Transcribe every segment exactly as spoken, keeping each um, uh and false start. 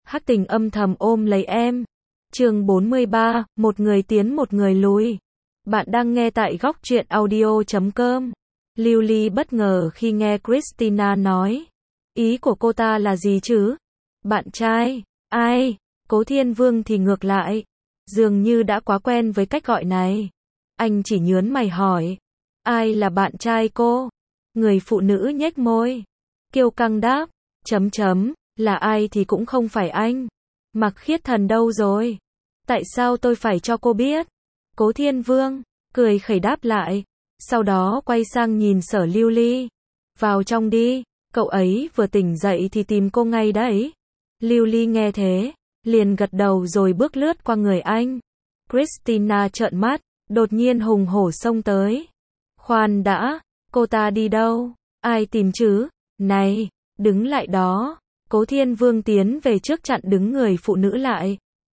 Hắc Tình âm thầm ôm lấy em. Chương bốn mươi ba, một người tiến một người lùi. Bạn đang nghe tại góc truyện audio chấm com. Lưu Ly bất ngờ khi nghe Christina nói. Ý của cô ta là gì chứ? Bạn trai? Ai? Cố Thiên Vương thì ngược lại. Dường như đã quá quen với cách gọi này. Anh chỉ nhớn mày hỏi. Ai là bạn trai cô? Người phụ nữ nhếch môi. Kiêu căng đáp. Chấm chấm, là ai thì cũng không phải anh. Mặc Khiết Thần đâu rồi? Tại sao tôi phải cho cô biết? Cố Thiên Vương cười khẩy đáp lại. Sau đó quay sang nhìn Sở Lưu Ly. Vào trong đi, cậu ấy vừa tỉnh dậy thì tìm cô ngay đấy. Lưu Ly nghe thế, liền gật đầu rồi bước lướt qua người anh. Christina trợn mắt, đột nhiên hùng hổ xông tới. Khoan đã, cô ta đi đâu? Ai tìm chứ? Này, đứng lại đó. Cố Thiên Vương tiến về trước chặn đứng người phụ nữ lại.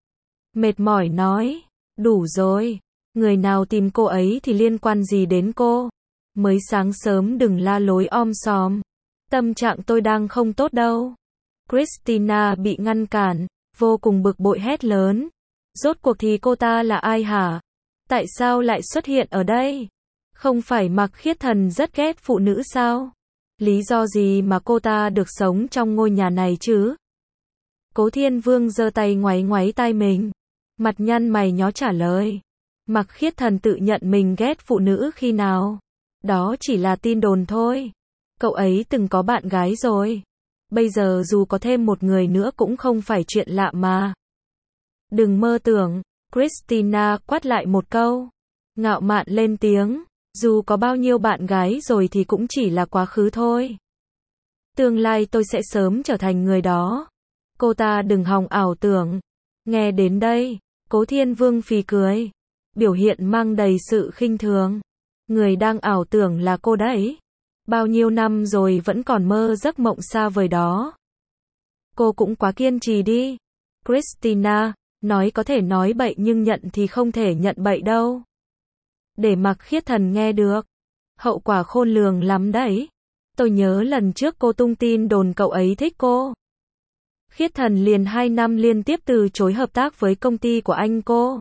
Mệt mỏi nói, đủ rồi. Người nào tìm cô ấy thì liên quan gì đến cô? Mới sáng sớm đừng la lối om sòm. Tâm trạng tôi đang không tốt đâu. Christina bị ngăn cản, vô cùng bực bội hét lớn. Rốt cuộc thì cô ta là ai hả? Tại sao lại xuất hiện ở đây? Không phải Mặc Khiết Thần rất ghét phụ nữ sao? Lý do gì mà cô ta được sống trong ngôi nhà này chứ? Cố Thiên Vương giơ tay ngoáy ngoáy tai mình. Mặt nhăn mày nhó trả lời. Mặc Khiết Thần tự nhận mình ghét phụ nữ khi nào? Đó chỉ là tin đồn thôi. Cậu ấy từng có bạn gái rồi. Bây giờ dù có thêm một người nữa cũng không phải chuyện lạ mà. Đừng mơ tưởng. Christina quát lại một câu. Ngạo mạn lên tiếng. Dù có bao nhiêu bạn gái rồi thì cũng chỉ là quá khứ thôi. Tương lai tôi sẽ sớm trở thành người đó. Cô ta đừng hòng ảo tưởng. Nghe đến đây, Cố Thiên Vương phì cười. Biểu hiện mang đầy sự khinh thường. Người đang ảo tưởng là cô đấy. Bao nhiêu năm rồi vẫn còn mơ giấc mộng xa vời đó. Cô cũng quá kiên trì đi. Christina, nói có thể nói bậy nhưng nhận thì không thể nhận bậy đâu. Để Mặc Khiết Thần nghe được. Hậu quả khôn lường lắm đấy. Tôi nhớ lần trước cô tung tin đồn cậu ấy thích cô. Khiết Thần liền hai năm liên tiếp từ chối hợp tác với công ty của anh cô.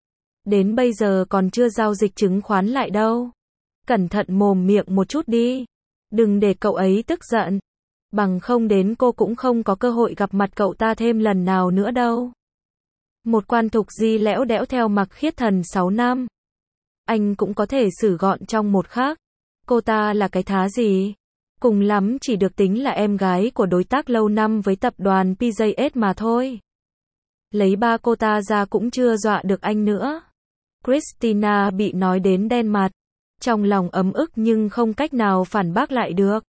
Đến bây giờ còn chưa giao dịch chứng khoán lại đâu. Cẩn thận mồm miệng một chút đi. Đừng để cậu ấy tức giận. Bằng không đến cô cũng không có cơ hội gặp mặt cậu ta thêm lần nào nữa đâu. Một quan thục di lẽo đẽo theo Mặc Khiết Thần sáu năm. Anh cũng có thể xử gọn trong một khắc. Cô ta là cái thá gì? Cùng lắm chỉ được tính là em gái của đối tác lâu năm với tập đoàn pê gi ét mà thôi. Lấy ba cô ta ra cũng chưa dọa được anh nữa. Christina bị nói đến đen mặt. Trong lòng ấm ức nhưng không cách nào phản bác lại được.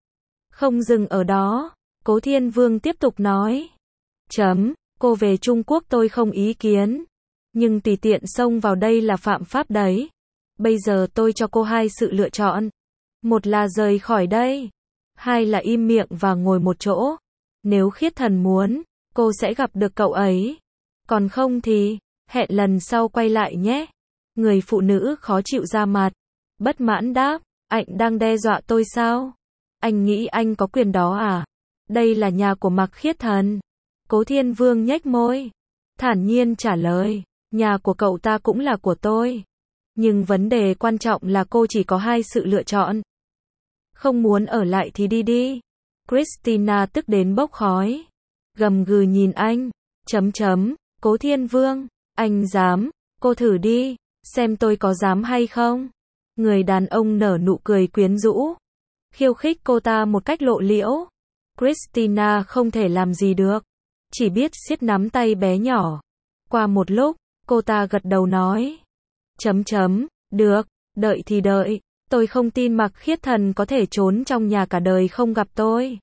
Không dừng ở đó, Cố Thiên Vương tiếp tục nói. Chấm, cô về Trung Quốc tôi không ý kiến. Nhưng tùy tiện xông vào đây là phạm pháp đấy. Bây giờ tôi cho cô hai sự lựa chọn. Một là rời khỏi đây. Hai là im miệng và ngồi một chỗ. Nếu Khiết Thần muốn, cô sẽ gặp được cậu ấy. Còn không thì, hẹn lần sau quay lại nhé. Người phụ nữ khó chịu ra mặt. Bất mãn đáp, anh đang đe dọa tôi sao? Anh nghĩ anh có quyền đó à? Đây là nhà của Mặc Khiết Thần. Cố Thiên Vương nhếch môi. Thản nhiên trả lời, nhà của cậu ta cũng là của tôi. Nhưng vấn đề quan trọng là cô chỉ có hai sự lựa chọn. Không muốn ở lại thì đi đi. Christina tức đến bốc khói. Gầm gừ nhìn anh. Chấm chấm, Cố Thiên Vương, anh dám, cô thử đi, xem tôi có dám hay không. Người đàn ông nở nụ cười quyến rũ. Khiêu khích cô ta một cách lộ liễu. Christina không thể làm gì được. Chỉ biết siết nắm tay bé nhỏ. Qua một lúc, cô ta gật đầu nói. Chấm chấm, được, đợi thì đợi. Tôi không tin Mặc Khiết Thần có thể trốn trong nhà cả đời không gặp tôi.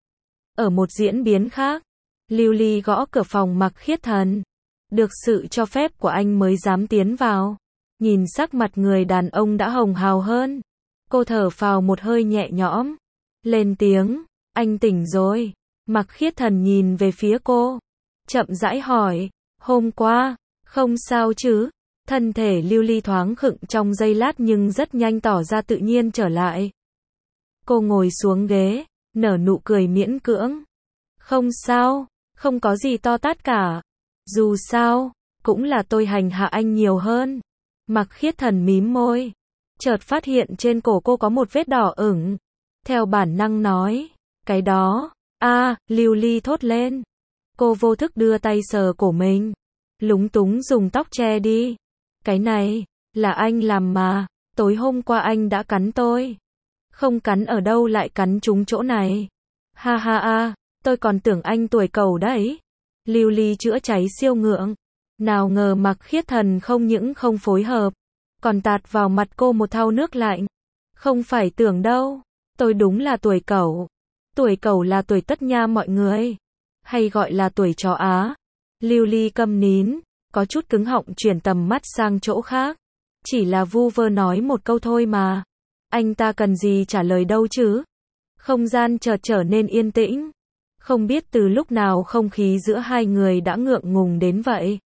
Ở một diễn biến khác, Lưu Ly gõ cửa phòng Mặc Khiết Thần. Được sự cho phép của anh mới dám tiến vào. Nhìn sắc mặt người đàn ông đã hồng hào hơn. Cô thở phào một hơi nhẹ nhõm. Lên tiếng, anh tỉnh rồi. Mặc Khiết Thần nhìn về phía cô. Chậm rãi hỏi, hôm qua, không sao chứ? Thân thể Lưu Ly thoáng khựng trong giây lát nhưng rất nhanh tỏ ra tự nhiên trở lại. Cô ngồi xuống ghế, nở nụ cười miễn cưỡng. Không sao, Không có gì to tát cả. Dù sao, cũng là tôi hành hạ anh nhiều hơn. Mạc Khiết Thần mím môi. Chợt phát hiện trên cổ cô có một vết đỏ ửng. Theo bản năng nói. Cái đó. A, Lưu Ly thốt lên. Cô vô thức đưa tay sờ cổ mình. Lúng túng dùng tóc che đi. Cái này, là anh làm mà. Tối hôm qua anh đã cắn tôi. Không cắn ở đâu lại cắn trúng chỗ này. Ha ha ha, tôi còn tưởng anh tuổi cẩu đấy. Lưu Ly chữa cháy siêu ngượng. Nào ngờ Mạc Khiết Thần không những không phối hợp, còn tạt vào mặt cô một thau nước lạnh. Không phải tưởng đâu, tôi đúng là tuổi cẩu. Tuổi cẩu là tuổi tất nha mọi người. Hay gọi là tuổi chó Á. Lưu Ly câm nín, có chút cứng họng chuyển tầm mắt sang chỗ khác. Chỉ là vu vơ nói một câu thôi mà. Anh ta cần gì trả lời đâu chứ? Không gian chợt trở nên yên tĩnh. Không biết từ lúc nào không khí giữa hai người đã ngượng ngùng đến vậy.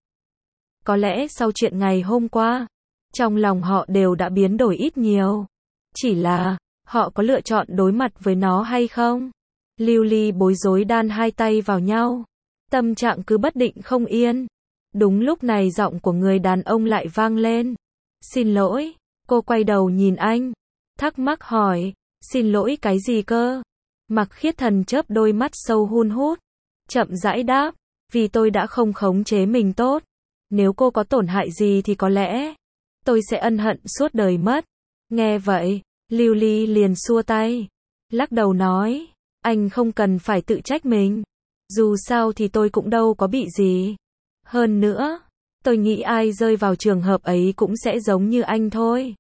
Có lẽ sau chuyện ngày hôm qua, trong lòng họ đều đã biến đổi ít nhiều. Chỉ là, họ có lựa chọn đối mặt với nó hay không? Lưu Ly bối rối đan hai tay vào nhau. Tâm trạng cứ bất định không yên. Đúng lúc này giọng của người đàn ông lại vang lên. Xin lỗi, cô quay đầu nhìn anh. Thắc mắc hỏi, xin lỗi cái gì cơ? Mạc Khiết Thần chớp đôi mắt sâu hun hút. Chậm rãi đáp, vì tôi đã không khống chế mình tốt. Nếu cô có tổn hại gì thì có lẽ, tôi sẽ ân hận suốt đời mất. Nghe vậy, Lưu Ly liền xua tay. Lắc đầu nói, anh không cần phải tự trách mình. Dù sao thì tôi cũng đâu có bị gì. Hơn nữa, tôi nghĩ ai rơi vào trường hợp ấy cũng sẽ giống như anh thôi.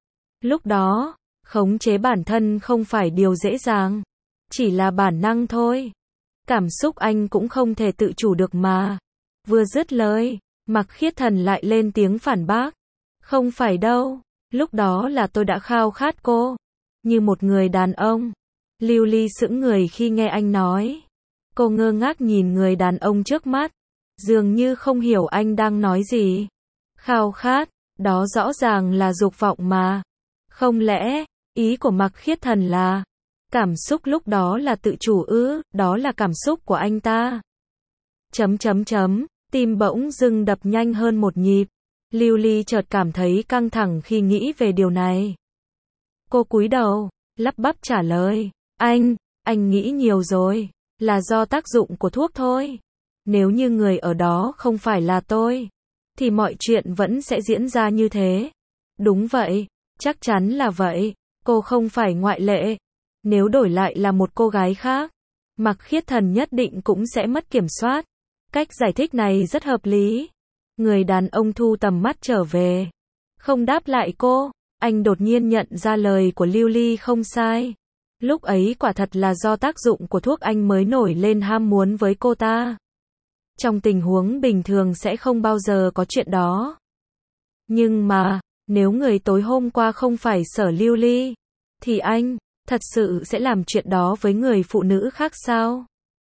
Lúc đó, khống chế bản thân không phải điều dễ dàng. Chỉ là bản năng thôi. Cảm xúc anh cũng không thể tự chủ được mà. Vừa dứt lời, Mạc Khiết Thần lại lên tiếng phản bác. Không phải đâu, lúc đó là tôi đã khao khát cô. Như một người đàn ông. Lưu Ly sững người khi nghe anh nói. Cô ngơ ngác nhìn người đàn ông trước mắt. Dường như không hiểu anh đang nói gì. Khao khát, đó rõ ràng là dục vọng mà. Không lẽ, ý của Mạc Khiết Thần là, cảm xúc lúc đó là tự chủ ư, đó là cảm xúc của anh ta. Chấm chấm chấm, tim bỗng dưng đập nhanh hơn một nhịp. Lưu Ly chợt cảm thấy căng thẳng khi nghĩ về điều này. Cô cúi đầu, lắp bắp trả lời, anh, anh nghĩ nhiều rồi, là do tác dụng của thuốc thôi. Nếu như người ở đó không phải là tôi, thì mọi chuyện vẫn sẽ diễn ra như thế. Đúng vậy, chắc chắn là vậy, cô không phải ngoại lệ. Nếu đổi lại là một cô gái khác, Mạc Khiết Thần nhất định cũng sẽ mất kiểm soát. Cách giải thích này rất hợp lý. Người đàn ông thu tầm mắt trở về. Không đáp lại cô, anh đột nhiên nhận ra lời của Lưu Ly không sai. Lúc ấy quả thật là do tác dụng của thuốc anh mới nổi lên ham muốn với cô ta. Trong tình huống bình thường sẽ không bao giờ có chuyện đó. Nhưng mà, nếu người tối hôm qua không phải Sở Lưu Ly, thì anh, thật sự sẽ làm chuyện đó với người phụ nữ khác sao?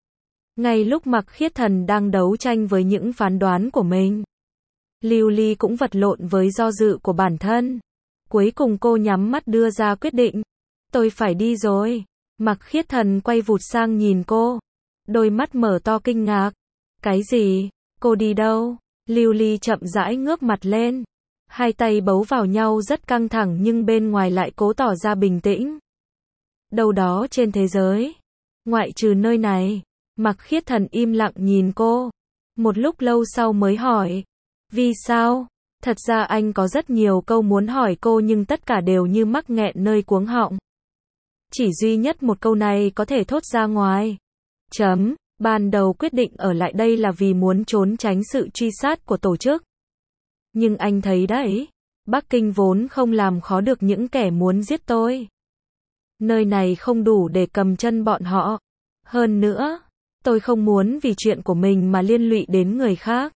Ngay lúc Mạc Khiết Thần đang đấu tranh với những phán đoán của mình, Lưu Ly cũng vật lộn với do dự của bản thân. Cuối cùng cô nhắm mắt đưa ra quyết định. Tôi phải đi rồi. Mạc Khiết Thần quay vụt sang nhìn cô. Đôi mắt mở to kinh ngạc. Cái gì? Cô đi đâu? Lưu Ly chậm rãi ngước mặt lên. Hai tay bấu vào nhau rất căng thẳng nhưng bên ngoài lại cố tỏ ra bình tĩnh. Đâu đó trên thế giới, ngoại trừ nơi này. Mạc Khiết Thần im lặng nhìn cô. Một lúc lâu sau mới hỏi. Vì sao? Thật ra anh có rất nhiều câu muốn hỏi cô nhưng tất cả đều như mắc nghẹn nơi cuống họng. Chỉ duy nhất một câu này có thể thốt ra ngoài. Chấm, ban đầu quyết định ở lại đây là vì muốn trốn tránh sự truy sát của tổ chức. Nhưng anh thấy đấy, Bắc Kinh vốn không làm khó được những kẻ muốn giết tôi. Nơi này không đủ để cầm chân bọn họ. Hơn nữa, tôi không muốn vì chuyện của mình mà liên lụy đến người khác.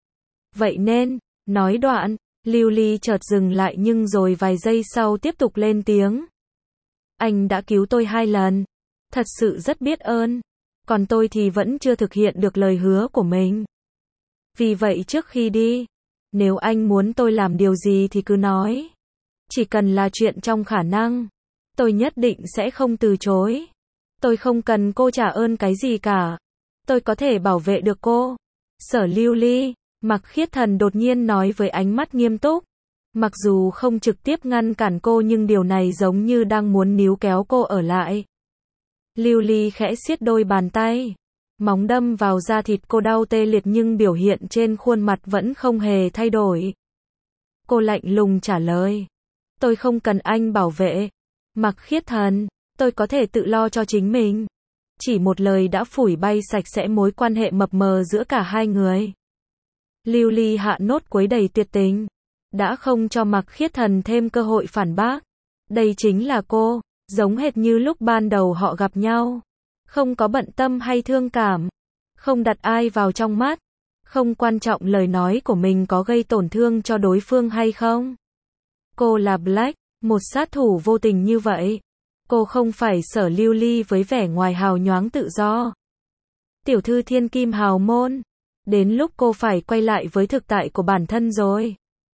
Vậy nên, nói đoạn, Lưu Ly chợt dừng lại nhưng rồi vài giây sau tiếp tục lên tiếng. Anh đã cứu tôi hai lần. Thật sự rất biết ơn. Còn tôi thì vẫn chưa thực hiện được lời hứa của mình. Vì vậy trước khi đi, nếu anh muốn tôi làm điều gì thì cứ nói. Chỉ cần là chuyện trong khả năng, tôi nhất định sẽ không từ chối. Tôi không cần cô trả ơn cái gì cả. Tôi có thể bảo vệ được cô. Sở Lưu Ly, Mạc Khiết Thần đột nhiên nói với ánh mắt nghiêm túc. Mặc dù không trực tiếp ngăn cản cô nhưng điều này giống như đang muốn níu kéo cô ở lại. Lưu Ly khẽ siết đôi bàn tay. Móng đâm vào da thịt cô đau tê liệt nhưng biểu hiện trên khuôn mặt vẫn không hề thay đổi. Cô lạnh lùng trả lời. Tôi không cần anh bảo vệ. Mạc Khiết Thần, tôi có thể tự lo cho chính mình. Chỉ một lời đã phủi bay sạch sẽ mối quan hệ mập mờ giữa cả hai người. Lưu Ly hạ nốt quấy đầy tuyệt tình. Đã không cho Mạc Khiết Thần thêm cơ hội phản bác. Đây chính là cô, giống hệt như lúc ban đầu họ gặp nhau. Không có bận tâm hay thương cảm. Không đặt ai vào trong mắt. Không quan trọng lời nói của mình có gây tổn thương cho đối phương hay không. Cô là Black, một sát thủ vô tình như vậy. Cô không phải Sở Lưu Ly với vẻ ngoài hào nhoáng tự do. Tiểu thư thiên kim hào môn. Đến lúc cô phải quay lại với thực tại của bản thân rồi.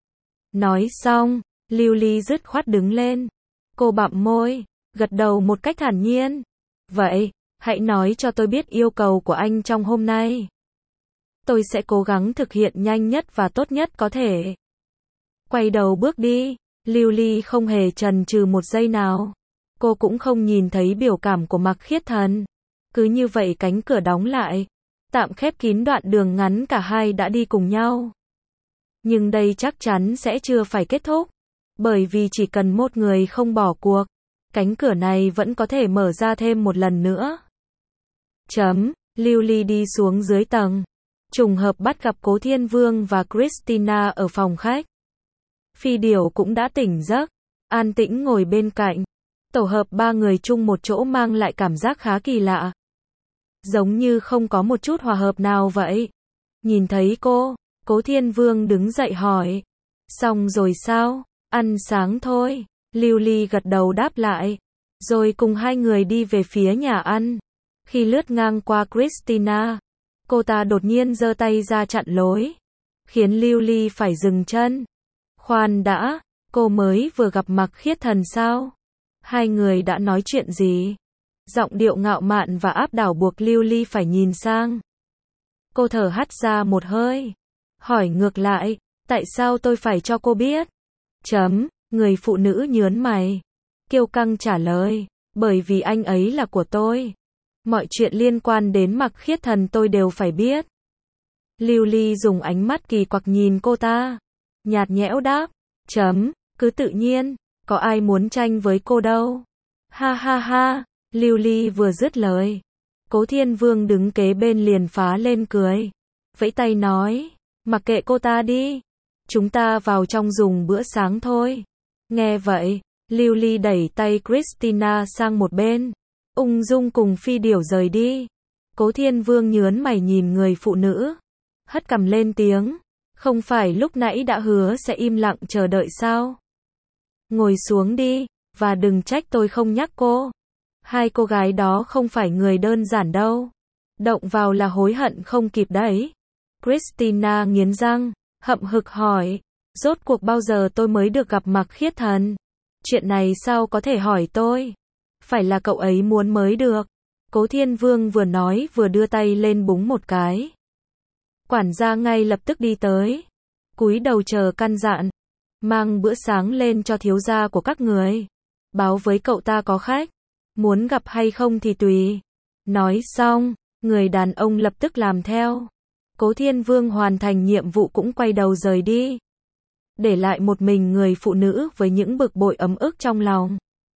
Nói xong, Lưu Ly dứt khoát đứng lên. Cô bặm môi, gật đầu một cách thản nhiên. Vậy, hãy nói cho tôi biết yêu cầu của anh trong hôm nay. Tôi sẽ cố gắng thực hiện nhanh nhất và tốt nhất có thể. Quay đầu bước đi, Lưu Ly không hề chần chừ một giây nào. Cô cũng không nhìn thấy biểu cảm của Mạc Khiết Thần. Cứ như vậy cánh cửa đóng lại. Tạm khép kín đoạn đường ngắn cả hai đã đi cùng nhau. Nhưng đây chắc chắn sẽ chưa phải kết thúc. Bởi vì chỉ cần một người không bỏ cuộc, cánh cửa này vẫn có thể mở ra thêm một lần nữa. Chấm, Lưu Ly đi xuống dưới tầng. Trùng hợp bắt gặp Cố Thiên Vương và Christina ở phòng khách. Phi Điểu cũng đã tỉnh giấc, an tĩnh ngồi bên cạnh. Tổ hợp ba người chung một chỗ mang lại cảm giác khá kỳ lạ. Giống như không có một chút hòa hợp nào vậy. Nhìn thấy cô, Cố Thiên Vương đứng dậy hỏi. Xong rồi sao? Ăn sáng thôi. Lưu Ly gật đầu đáp lại. Rồi cùng hai người đi về phía nhà ăn. Khi lướt ngang qua Christina, cô ta đột nhiên giơ tay ra chặn lối. Khiến Lưu Ly phải dừng chân. Khoan đã, cô mới vừa gặp Mạc Khiết Thần sao? Hai người đã nói chuyện gì? Giọng điệu ngạo mạn và áp đảo buộc Lưu Ly phải nhìn sang. Cô thở hắt ra một hơi. Hỏi ngược lại, tại sao tôi phải cho cô biết? Chấm, người phụ nữ nhớn mày. Kiêu căng trả lời, bởi vì anh ấy là của tôi. Mọi chuyện liên quan đến Mạc Khiết Thần tôi đều phải biết. Lưu Ly dùng ánh mắt kỳ quặc nhìn cô ta. Nhạt nhẽo đáp, chấm, cứ tự nhiên, có ai muốn tranh với cô đâu. Ha ha ha, Lưu Ly vừa dứt lời. Cố Thiên Vương đứng kế bên liền phá lên cười. Vẫy tay nói, mặc kệ cô ta đi. Chúng ta vào trong dùng bữa sáng thôi. Nghe vậy, Lưu Ly đẩy tay Christina sang một bên. Ung dung cùng Phi Điểu rời đi. Cố Thiên Vương nhớn mày nhìn người phụ nữ. Hất cằm lên tiếng. Không phải lúc nãy đã hứa sẽ im lặng chờ đợi sao? Ngồi xuống đi, và đừng trách tôi không nhắc cô. Hai cô gái đó không phải người đơn giản đâu. Động vào là hối hận không kịp đấy. Christina nghiến răng, hậm hực hỏi. Rốt cuộc bao giờ tôi mới được gặp Mạc Khiết Thần? Chuyện này sao có thể hỏi tôi? Phải là cậu ấy muốn mới được. Cố Thiên Vương vừa nói vừa đưa tay lên búng một cái. Quản gia ngay lập tức đi tới. Cúi đầu chờ căn dặn. Mang bữa sáng lên cho thiếu gia của các người. Báo với cậu ta có khách. Muốn gặp hay không thì tùy. Nói xong, người đàn ông lập tức làm theo. Cố Thiên Vương hoàn thành nhiệm vụ cũng quay đầu rời đi. Để lại một mình người phụ nữ với những bực bội ấm ức trong lòng.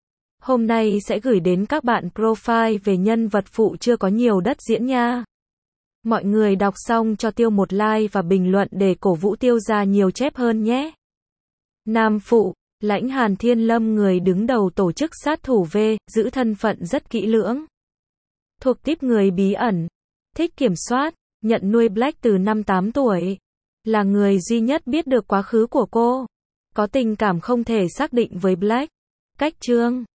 Hôm nay sẽ gửi đến các bạn profile về nhân vật phụ chưa có nhiều đất diễn nha. Mọi người đọc xong cho Tiêu một like và bình luận để cổ vũ Tiêu ra nhiều chép hơn nhé. Nam phụ, Lãnh Hàn Thiên Lâm người đứng đầu tổ chức sát thủ V, giữ thân phận rất kỹ lưỡng. Thuộc típ người bí ẩn, thích kiểm soát, nhận nuôi Black từ năm tám tuổi. Là người duy nhất biết được quá khứ của cô. Có tình cảm không thể xác định với Black. Cách chương